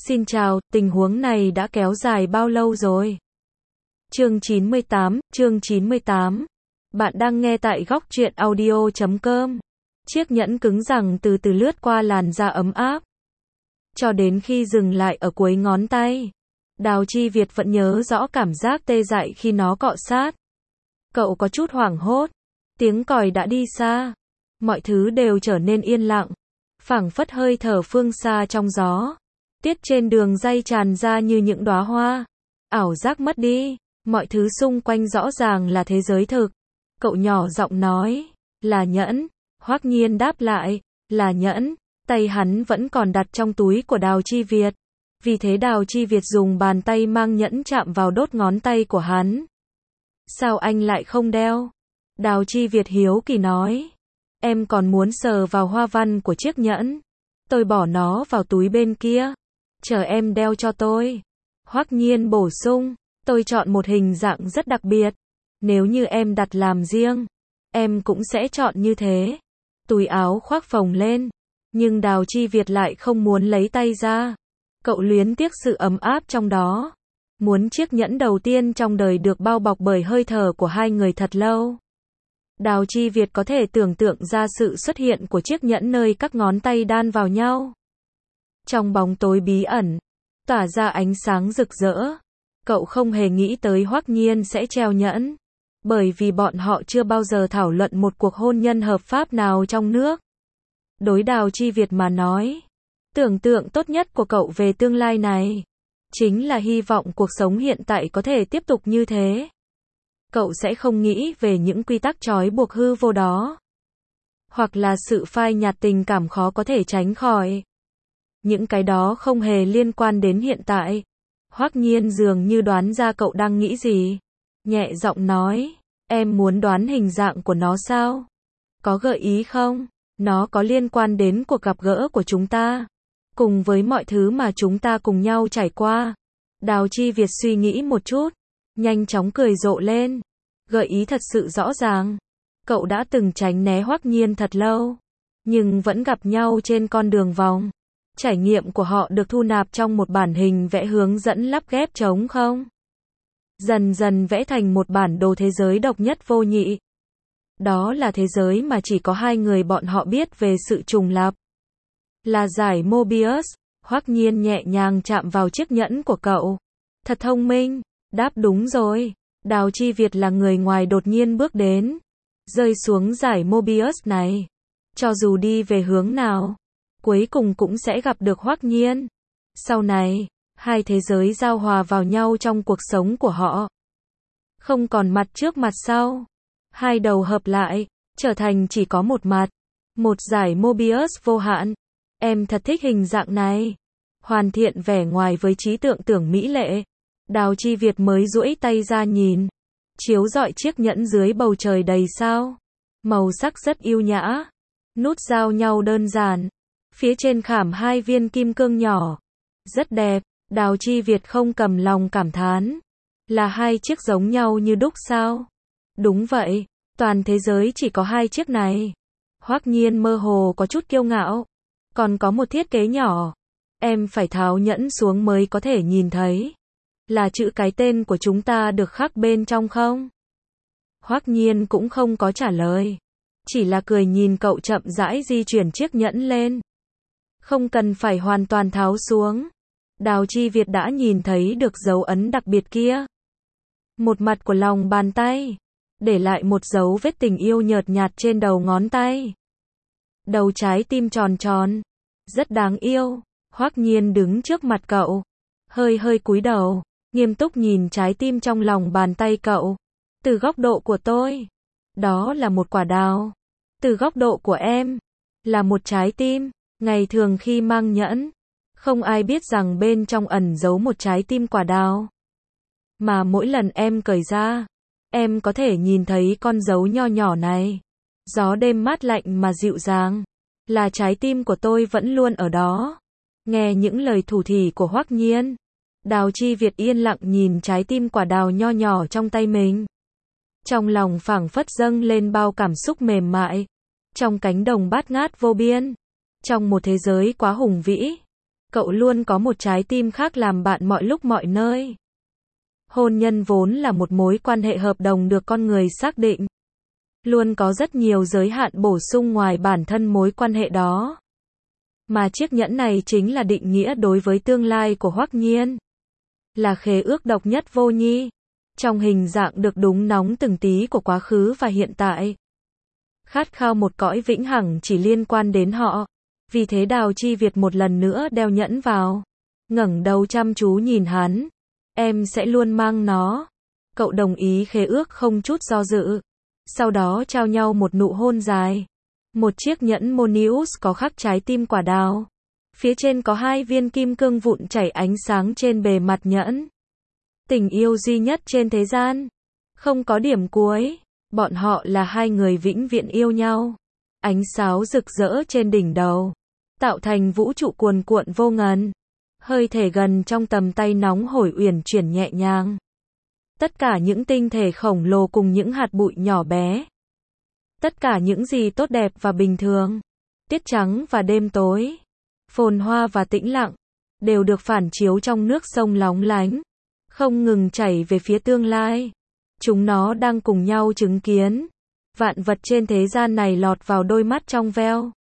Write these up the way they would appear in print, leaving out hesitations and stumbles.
Xin chào, tình huống này đã kéo dài bao lâu rồi? Chương 98. Bạn đang nghe tại góc truyện audio.com. Chiếc nhẫn cứng rắn từ từ lướt qua làn da ấm áp, cho đến khi dừng lại ở cuối ngón tay. Đào Chi Việt vẫn nhớ rõ cảm giác tê dại khi nó cọ sát. Cậu có chút hoảng hốt. Tiếng còi đã đi xa. Mọi thứ đều trở nên yên lặng, phảng phất hơi thở phương xa trong gió. Tiết trên đường ray tràn ra như những đóa hoa. Ảo giác mất đi. Mọi thứ xung quanh rõ ràng là thế giới thực. Cậu nhỏ giọng nói, là nhẫn. Hoắc Nhiên đáp lại, là nhẫn. Tay hắn vẫn còn đặt trong túi của Đào Chi Việt. Vì thế Đào Chi Việt dùng bàn tay mang nhẫn chạm vào đốt ngón tay của hắn. Sao anh lại không đeo? Đào Chi Việt hiếu kỳ nói. Em còn muốn sờ vào hoa văn của chiếc nhẫn. Tôi bỏ nó vào túi bên kia. Chờ em đeo cho tôi. Hoắc Nhiên bổ sung. Tôi chọn một hình dạng rất đặc biệt. Nếu như em đặt làm riêng, em cũng sẽ chọn như thế. Túi áo khoác phồng lên. Nhưng Đào Chi Việt lại không muốn lấy tay ra. Cậu luyến tiếc sự ấm áp trong đó. Muốn chiếc nhẫn đầu tiên trong đời được bao bọc bởi hơi thở của hai người thật lâu. Đào Chi Việt có thể tưởng tượng ra sự xuất hiện của chiếc nhẫn nơi các ngón tay đan vào nhau. Trong bóng tối bí ẩn, tỏa ra ánh sáng rực rỡ. Cậu không hề nghĩ tới Hoắc Nhiên sẽ treo nhẫn. Bởi vì bọn họ chưa bao giờ thảo luận một cuộc hôn nhân hợp pháp nào trong nước. Đối Đào Chi Việt mà nói, tưởng tượng tốt nhất của cậu về tương lai này chính là hy vọng cuộc sống hiện tại có thể tiếp tục như thế. Cậu sẽ không nghĩ về những quy tắc trói buộc hư vô đó. Hoặc là sự phai nhạt tình cảm khó có thể tránh khỏi. Những cái đó không hề liên quan đến hiện tại. Hoắc Nhiên dường như đoán ra cậu đang nghĩ gì. Nhẹ giọng nói, em muốn đoán hình dạng của nó sao? Có gợi ý không? Nó có liên quan đến cuộc gặp gỡ của chúng ta, cùng với mọi thứ mà chúng ta cùng nhau trải qua. Đào Chi Việt suy nghĩ một chút, nhanh chóng cười rộ lên. Gợi ý thật sự rõ ràng. Cậu đã từng tránh né Hoắc Nhiên thật lâu, nhưng vẫn gặp nhau trên con đường vòng. Trải nghiệm của họ được thu nạp trong một bản hình vẽ hướng dẫn lắp ghép trống không. Dần dần vẽ thành một bản đồ thế giới độc nhất vô nhị. Đó là thế giới mà chỉ có hai người bọn họ biết về sự trùng lặp. Là giải Mobius. Hoắc Nhiên nhẹ nhàng chạm vào chiếc nhẫn của cậu. Thật thông minh. Đáp đúng rồi. Đào Chi Việt là người ngoài đột nhiên bước đến. Rơi xuống giải Mobius này. Cho dù đi về hướng nào, cuối cùng cũng sẽ gặp được Hoắc Nhiên. Sau này, hai thế giới giao hòa vào nhau trong cuộc sống của họ. Không còn mặt trước mặt sau. Hai đầu hợp lại, trở thành chỉ có một mặt. Một giải Mobius vô hạn. Em thật thích hình dạng này. Hoàn thiện vẻ ngoài với trí tưởng tượng mỹ lệ. Đào Chi Việt mới duỗi tay ra nhìn. Chiếu rọi chiếc nhẫn dưới bầu trời đầy sao. Màu sắc rất yêu nhã. Nút giao nhau đơn giản. Phía trên khảm hai viên kim cương nhỏ. Rất đẹp. Đào Chi Việt không cầm lòng cảm thán. Là hai chiếc giống nhau như đúc sao? Đúng vậy. Toàn thế giới chỉ có hai chiếc này. Hoắc Nhiên mơ hồ có chút kiêu ngạo. Còn có một thiết kế nhỏ. Em phải tháo nhẫn xuống mới có thể nhìn thấy. Là chữ cái tên của chúng ta được khắc bên trong không? Hoắc Nhiên cũng không có trả lời. Chỉ là cười nhìn cậu chậm rãi di chuyển chiếc nhẫn lên. Không cần phải hoàn toàn tháo xuống. Đào Chi Việt đã nhìn thấy được dấu ấn đặc biệt kia. Một mặt của lòng bàn tay. Để lại một dấu vết tình yêu nhợt nhạt trên đầu ngón tay. Đầu trái tim tròn tròn. Rất đáng yêu. Hoắc Nhiên đứng trước mặt cậu. Hơi cúi đầu. Nghiêm túc nhìn trái tim trong lòng bàn tay cậu. Từ góc độ của tôi, đó là một quả đào. Từ góc độ của em, là một trái tim. Ngày thường khi mang nhẫn, không ai biết rằng bên trong ẩn giấu một trái tim quả đào. Mà mỗi lần em cởi ra, em có thể nhìn thấy con dấu nho nhỏ này. Gió đêm mát lạnh mà dịu dàng. Là trái tim của tôi vẫn luôn ở đó. Nghe những lời thủ thỉ của Hoắc Nhiên, Đào Chi Việt yên lặng nhìn trái tim quả đào nho nhỏ trong tay mình. Trong lòng phảng phất dâng lên bao cảm xúc mềm mại. Trong cánh đồng bát ngát vô biên. Trong một thế giới quá hùng vĩ. Cậu luôn có một trái tim khác làm bạn mọi lúc mọi nơi. Hôn nhân vốn là một mối quan hệ hợp đồng được con người xác định. Luôn có rất nhiều giới hạn bổ sung ngoài bản thân mối quan hệ đó. Mà chiếc nhẫn này chính là định nghĩa đối với tương lai của Hoắc Nhiên. Là khế ước độc nhất vô nhị. Trong hình dạng được đúng nóng từng tí của quá khứ và hiện tại. Khát khao một cõi vĩnh hằng chỉ liên quan đến họ. Vì thế Đào Chi Việt một lần nữa đeo nhẫn vào. Ngẩng đầu chăm chú nhìn hắn. Em sẽ luôn mang nó. Cậu đồng ý khế ước không chút do dự. Sau đó trao nhau một nụ hôn dài. Một chiếc nhẫn Monius có khắc trái tim quả đào. Phía trên có 2 viên kim cương vụn chảy ánh sáng trên bề mặt nhẫn. Tình yêu duy nhất trên thế gian. Không có điểm cuối. Bọn họ là 2 người vĩnh viễn yêu nhau. Ánh sáo rực rỡ trên đỉnh đầu. Tạo thành vũ trụ cuồn cuộn vô ngần. Hơi thể gần trong tầm tay nóng hổi uyển chuyển nhẹ nhàng. Tất cả những tinh thể khổng lồ cùng những hạt bụi nhỏ bé. Tất cả những gì tốt đẹp và bình thường. Tiết trắng và đêm tối. Phồn hoa và tĩnh lặng. Đều được phản chiếu trong nước sông lóng lánh. Không ngừng chảy về phía tương lai. Chúng nó đang cùng nhau chứng kiến. Vạn vật trên thế gian này lọt vào đôi mắt trong veo.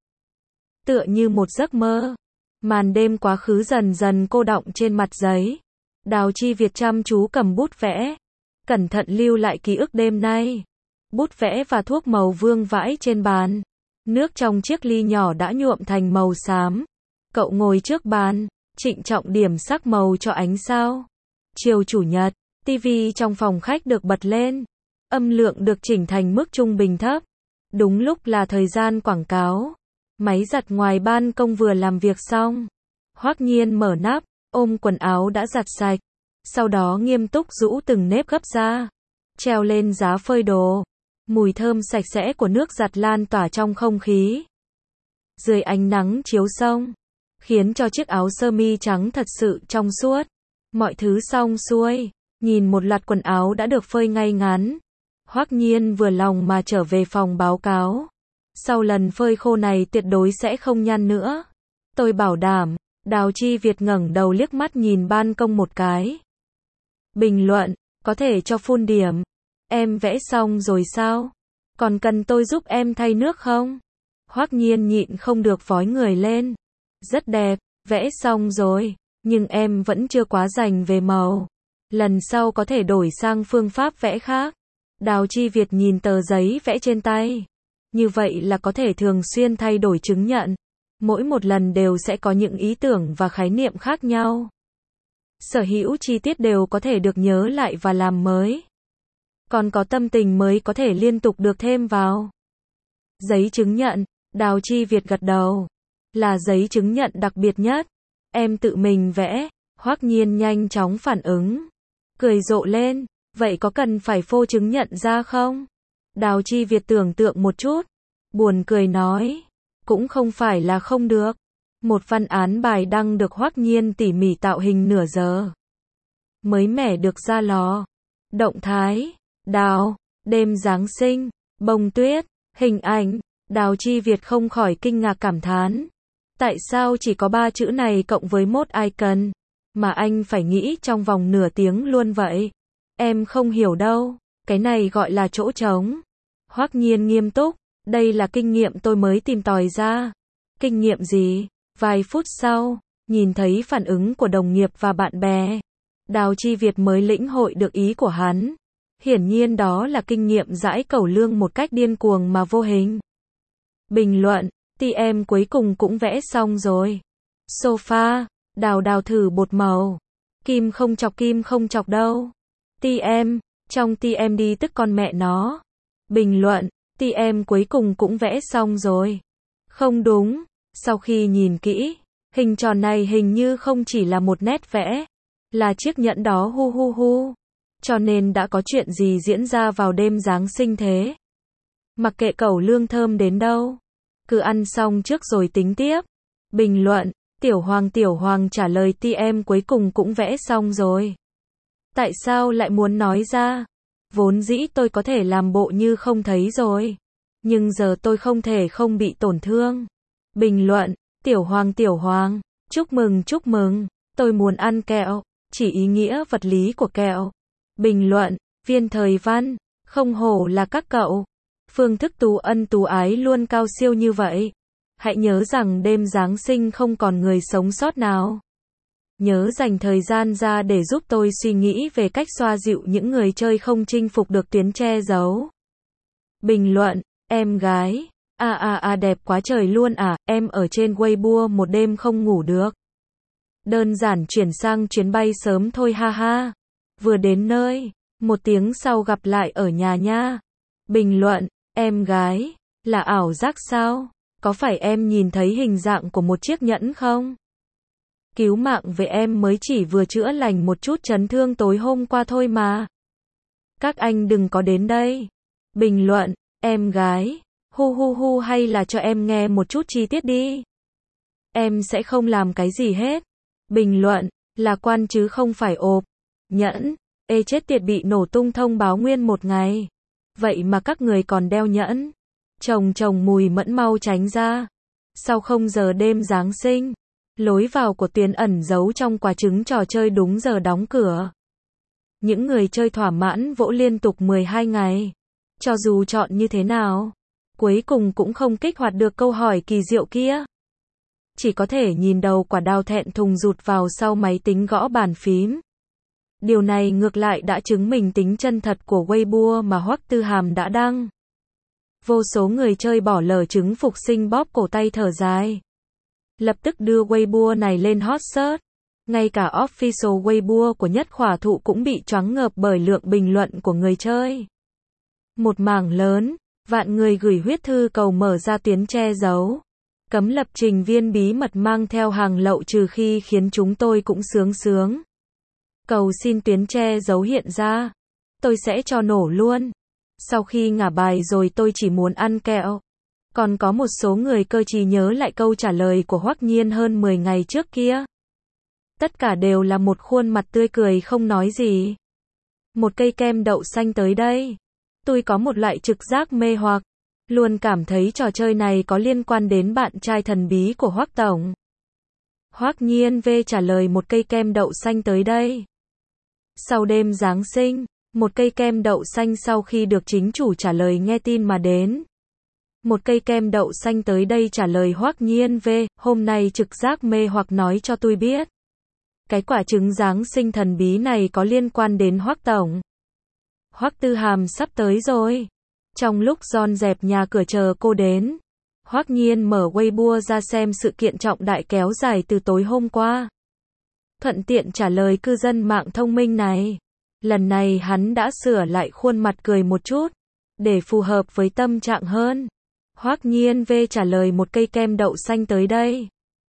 Tựa như một giấc mơ. Màn đêm quá khứ dần dần cô đọng trên mặt giấy. Đào Chi Việt chăm chú cầm bút vẽ. Cẩn thận lưu lại ký ức đêm nay. Bút vẽ và thuốc màu vương vãi trên bàn. Nước trong chiếc ly nhỏ đã nhuộm thành màu xám. Cậu ngồi trước bàn, trịnh trọng điểm sắc màu cho ánh sao. Chiều chủ nhật, tivi trong phòng khách được bật lên. Âm lượng được chỉnh thành mức trung bình thấp. Đúng lúc là thời gian quảng cáo. Máy giặt ngoài ban công vừa làm việc xong. Hoắc Nhiên mở nắp, ôm quần áo đã giặt sạch. Sau đó nghiêm túc rũ từng nếp gấp ra. Treo lên giá phơi đồ. Mùi thơm sạch sẽ của nước giặt lan tỏa trong không khí. Dưới ánh nắng chiếu xông, khiến cho chiếc áo sơ mi trắng thật sự trong suốt. Mọi thứ xong xuôi, nhìn một loạt quần áo đã được phơi ngay ngắn. Hoắc Nhiên vừa lòng mà trở về phòng báo cáo. Sau lần phơi khô này tuyệt đối sẽ không nhăn nữa. Tôi bảo đảm. Đào Chi Việt ngẩng đầu liếc mắt nhìn ban công một cái. Bình luận, có thể cho full điểm. Em vẽ xong rồi sao? Còn cần tôi giúp em thay nước không? Hoắc Nhiên nhịn không được vói người lên. Rất đẹp, vẽ xong rồi, nhưng em vẫn chưa quá rành về màu. Lần sau có thể đổi sang phương pháp vẽ khác. Đào Chi Việt nhìn tờ giấy vẽ trên tay. Như vậy là có thể thường xuyên thay đổi chứng nhận. Mỗi một lần đều sẽ có những ý tưởng và khái niệm khác nhau. Sở hữu chi tiết đều có thể được nhớ lại và làm mới. Còn có tâm tình mới có thể liên tục được thêm vào. Giấy chứng nhận, Đào Chi Việt gật đầu. Là giấy chứng nhận đặc biệt nhất. Em tự mình vẽ. Hoắc Nhiên nhanh chóng phản ứng. Cười rộ lên. Vậy có cần phải phô chứng nhận ra không? Đào Chi Việt tưởng tượng một chút. Buồn cười nói. Cũng không phải là không được. Một văn án bài đăng được Hoắc Nhiên tỉ mỉ tạo hình nửa giờ. Mới mẻ được ra lò. Động thái. Đào. Đêm Giáng sinh. Bông tuyết. Hình ảnh. Đào Chi Việt không khỏi kinh ngạc cảm thán. Tại sao chỉ có 3 chữ này cộng với một icon, mà anh phải nghĩ trong vòng nửa tiếng luôn vậy? Em không hiểu đâu, cái này gọi là chỗ trống. Hoắc Nhiên nghiêm túc, đây là kinh nghiệm tôi mới tìm tòi ra. Kinh nghiệm gì? Vài phút sau, nhìn thấy phản ứng của đồng nghiệp và bạn bè, Đào Chi Việt mới lĩnh hội được ý của hắn. Hiển nhiên đó là kinh nghiệm dãi cẩu lương một cách điên cuồng mà vô hình. Bình luận, TM cuối cùng cũng vẽ xong rồi. Sofa, Đào thử bột màu. Kim không chọc đâu. TM, trong TM đi tức con mẹ nó. Bình luận, TM cuối cùng cũng vẽ xong rồi. Không đúng, sau khi nhìn kỹ, hình tròn này hình như không chỉ là một nét vẽ, là chiếc nhẫn đó hu. Cho nên đã có chuyện gì diễn ra vào đêm Giáng sinh thế? Mặc kệ cẩu lương thơm đến đâu, cứ ăn xong trước rồi tính tiếp. Bình luận, Tiểu Hoàng trả lời TM cuối cùng cũng vẽ xong rồi. Tại sao lại muốn nói ra? Vốn dĩ tôi có thể làm bộ như không thấy rồi. Nhưng giờ tôi không thể không bị tổn thương. Bình luận, Tiểu Hoàng, chúc mừng, tôi muốn ăn kẹo, chỉ ý nghĩa vật lý của kẹo. Bình luận, viên thời văn, không hổ là các cậu. Phương thức tú ân tú ái luôn cao siêu như vậy. Hãy nhớ rằng đêm Giáng sinh không còn người sống sót nào. Nhớ dành thời gian ra để giúp tôi suy nghĩ về cách xoa dịu những người chơi không chinh phục được tuyến che giấu. Bình luận, em gái, đẹp quá trời luôn à, em ở trên Weibo một đêm không ngủ được. Đơn giản chuyển sang chuyến bay sớm thôi ha ha. Vừa đến nơi, 1 tiếng sau gặp lại ở nhà nha. Bình luận, em gái, là ảo giác sao? Có phải em nhìn thấy hình dạng của một chiếc nhẫn không? Cứu mạng về em mới chỉ vừa chữa lành một chút chấn thương tối hôm qua thôi mà. Các anh đừng có đến đây. Bình luận, em gái, hu hay là cho em nghe một chút chi tiết đi. Em sẽ không làm cái gì hết. Bình luận, là quan chứ không phải ộp. Nhẫn, chết tiệt bị nổ tung thông báo nguyên 1 ngày. Vậy mà các người còn đeo nhẫn. Chồng mùi mẫn mau tránh ra. Sau 0 giờ đêm Giáng sinh, lối vào của tuyến ẩn giấu trong quả trứng trò chơi đúng giờ đóng cửa. Những người chơi thỏa mãn vỗ liên tục 12 ngày. Cho dù chọn như thế nào, cuối cùng cũng không kích hoạt được câu hỏi kỳ diệu kia. Chỉ có thể nhìn đầu quả đào thẹn thùng rụt vào sau máy tính gõ bàn phím. Điều này ngược lại đã chứng minh tính chân thật của Weibo mà Hoắc Tư Hàm đã đăng. Vô số người chơi bỏ lỡ trứng phục sinh bóp cổ tay thở dài. Lập tức đưa Weibo này lên hot search. Ngay cả official Weibo của Nhất Khỏa Thụ cũng bị choáng ngợp bởi lượng bình luận của người chơi. Một mảng lớn, vạn người gửi huyết thư cầu mở ra tuyến che giấu. Cấm lập trình viên bí mật mang theo hàng lậu trừ khi khiến chúng tôi cũng sướng. Cầu xin tuyến che giấu hiện ra. Tôi sẽ cho nổ luôn. Sau khi ngả bài rồi tôi chỉ muốn ăn kẹo. Còn có một số người cơ trí nhớ lại câu trả lời của Hoắc Nhiên hơn 10 ngày trước kia. Tất cả đều là một khuôn mặt tươi cười không nói gì. Một cây kem đậu xanh tới đây. Tôi có một loại trực giác mê hoặc. Luôn cảm thấy trò chơi này có liên quan đến bạn trai thần bí của Hoắc Tổng. Hoắc Nhiên V trả lời một cây kem đậu xanh tới đây. Sau đêm Giáng sinh, một cây kem đậu xanh sau khi được chính chủ trả lời nghe tin mà đến. Một cây kem đậu xanh tới đây trả lời Hoắc Nhiên V, hôm nay trực giác mê hoặc nói cho tôi biết. Cái quả trứng Giáng sinh thần bí này có liên quan đến Hoắc Tổng. Hoắc Tư Hàm sắp tới rồi. Trong lúc dọn dẹp nhà cửa chờ cô đến, Hoắc Nhiên mở Weibo ra xem sự kiện trọng đại kéo dài từ tối hôm qua. Thuận tiện trả lời cư dân mạng thông minh này. Lần này hắn đã sửa lại khuôn mặt cười một chút, để phù hợp với tâm trạng hơn. Hoắc Nhiên V trả lời một cây kem đậu xanh tới đây.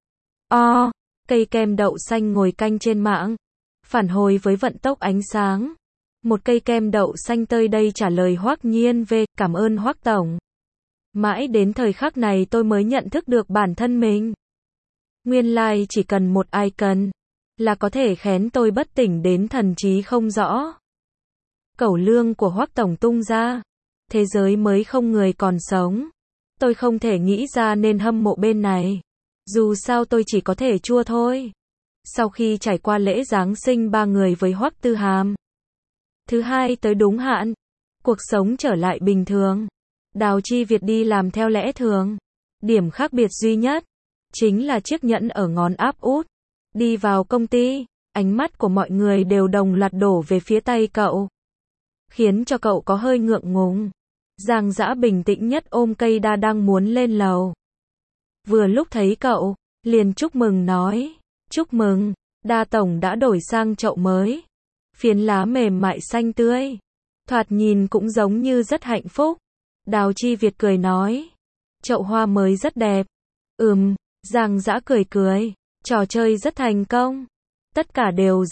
Cây kem đậu xanh ngồi canh trên mạng. Phản hồi với vận tốc ánh sáng. Một cây kem đậu xanh tới đây trả lời Hoắc Nhiên V, cảm ơn Hoắc Tổng. Mãi đến thời khắc này tôi mới nhận thức được bản thân mình. Nguyên lai chỉ cần một icon là có thể khén tôi bất tỉnh đến thần trí không rõ. Cẩu lương của Hoắc Tổng tung ra. Thế giới mới không người còn sống. Tôi không thể nghĩ ra nên hâm mộ bên này. Dù sao tôi chỉ có thể chua thôi. Sau khi trải qua lễ Giáng sinh 3 người với Hoắc Tư Hàm. Thứ hai tới đúng hạn. Cuộc sống trở lại bình thường. Đào Chi Việt đi làm theo lẽ thường. Điểm khác biệt duy nhất chính là chiếc nhẫn ở ngón áp út. Đi vào công ty, ánh mắt của mọi người đều đồng loạt đổ về phía tay cậu. Khiến cho cậu có hơi ngượng ngùng. Giang Dã bình tĩnh nhất ôm cây đa đang muốn lên lầu. Vừa lúc thấy cậu, liền chúc mừng nói. Chúc mừng, Đa Tổng đã đổi sang chậu mới. Phiến lá mềm mại xanh tươi. Thoạt nhìn cũng giống như rất hạnh phúc. Đào Chi Việt cười nói. Chậu hoa mới rất đẹp. Giang Dã cười. Trò chơi rất thành công. Tất cả đều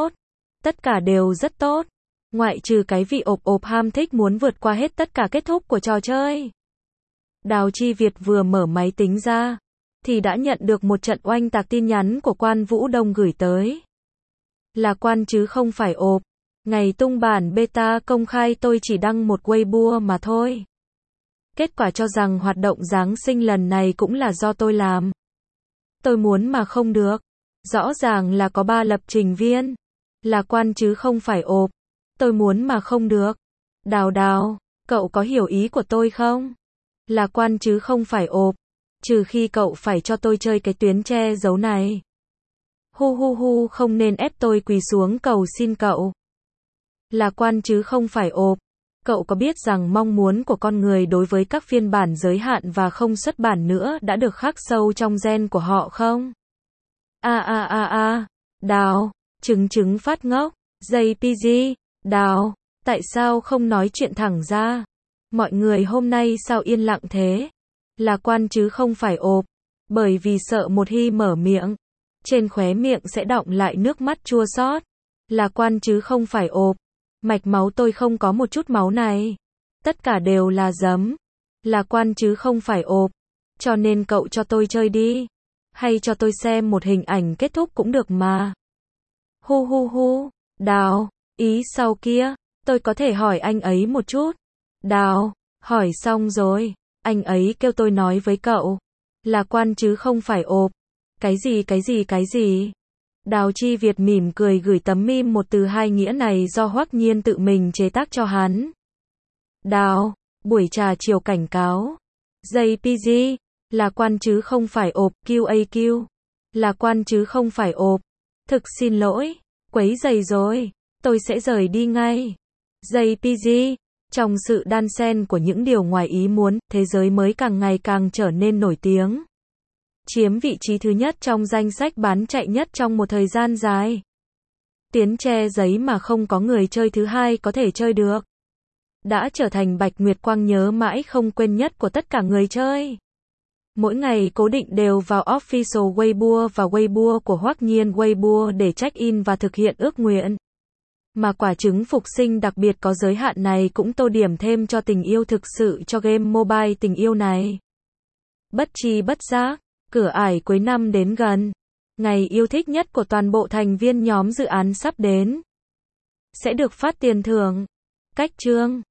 rất tốt. Ngoại trừ cái vị ộp ham thích muốn vượt qua hết tất cả kết thúc của trò chơi. Đào Chi Việt vừa mở máy tính ra, thì đã nhận được một trận oanh tạc tin nhắn của Quan Vũ Đông gửi tới. Là Quan chứ không phải ộp. Ngày tung bản beta công khai tôi chỉ đăng một Weibo mà thôi. Kết quả cho rằng hoạt động Giáng sinh lần này cũng là do tôi làm. Tôi muốn mà không được. Rõ ràng là có 3 lập trình viên. Lạc Quan chứ không phải ộp. Tôi muốn mà không được. Đào Đào, cậu có hiểu ý của tôi không? Lạc Quan chứ không phải ộp. Trừ khi cậu phải cho tôi chơi cái tuyến che giấu này. Hu, không nên ép tôi quỳ xuống cầu xin cậu. Lạc Quan chứ không phải ộp. Cậu có biết rằng mong muốn của con người đối với các phiên bản giới hạn và không xuất bản nữa đã được khắc sâu trong gen của họ không? Đào, trứng phát ngốc. JPG, Đào, tại sao không nói chuyện thẳng ra? Mọi người hôm nay sao yên lặng thế? Lạc Quan chứ không phải ộp. Bởi vì sợ một khi mở miệng, trên khóe miệng sẽ đọng lại nước mắt chua xót. Lạc Quan chứ không phải ộp. Mạch máu tôi không có một chút máu này. Tất cả đều là giấm. Lạc Quan chứ không phải ộp. Cho nên cậu cho tôi chơi đi. Hay cho tôi xem một hình ảnh kết thúc cũng được mà. Hu, Đào, ý sau kia, tôi có thể hỏi anh ấy một chút. Đào, hỏi xong rồi, anh ấy kêu tôi nói với cậu. Lạc Quan chứ không phải ộp. Cái gì? Đào Chi Việt mỉm cười gửi tấm meme một từ hai nghĩa này do Hoắc Nhiên tự mình chế tác cho hắn. Đào, buổi trà chiều cảnh cáo. JPG, Lạc Quan chứ không phải ộp. QAQ, Lạc Quan chứ không phải ộp. Thực xin lỗi, quấy rầy rồi, tôi sẽ rời đi ngay. JPG, trong sự đan xen của những điều ngoài ý muốn, thế giới mới càng ngày càng trở nên nổi tiếng. Chiếm vị trí thứ nhất trong danh sách bán chạy nhất trong một thời gian dài. Tiến che giấy mà không có người chơi thứ hai có thể chơi được. Đã trở thành Bạch Nguyệt Quang nhớ mãi không quên nhất của tất cả người chơi. Mỗi ngày cố định đều vào official Weibo và Weibo của Hoắc Nhiên Weibo để check-in và thực hiện ước nguyện. Mà quả trứng phục sinh đặc biệt có giới hạn này cũng tô điểm thêm cho tình yêu thực sự cho game mobile tình yêu này. Bất chi bất giác, cửa ải cuối năm đến gần. Ngày yêu thích nhất của toàn bộ thành viên nhóm dự án sắp đến. Sẽ được phát tiền thưởng. Cách chương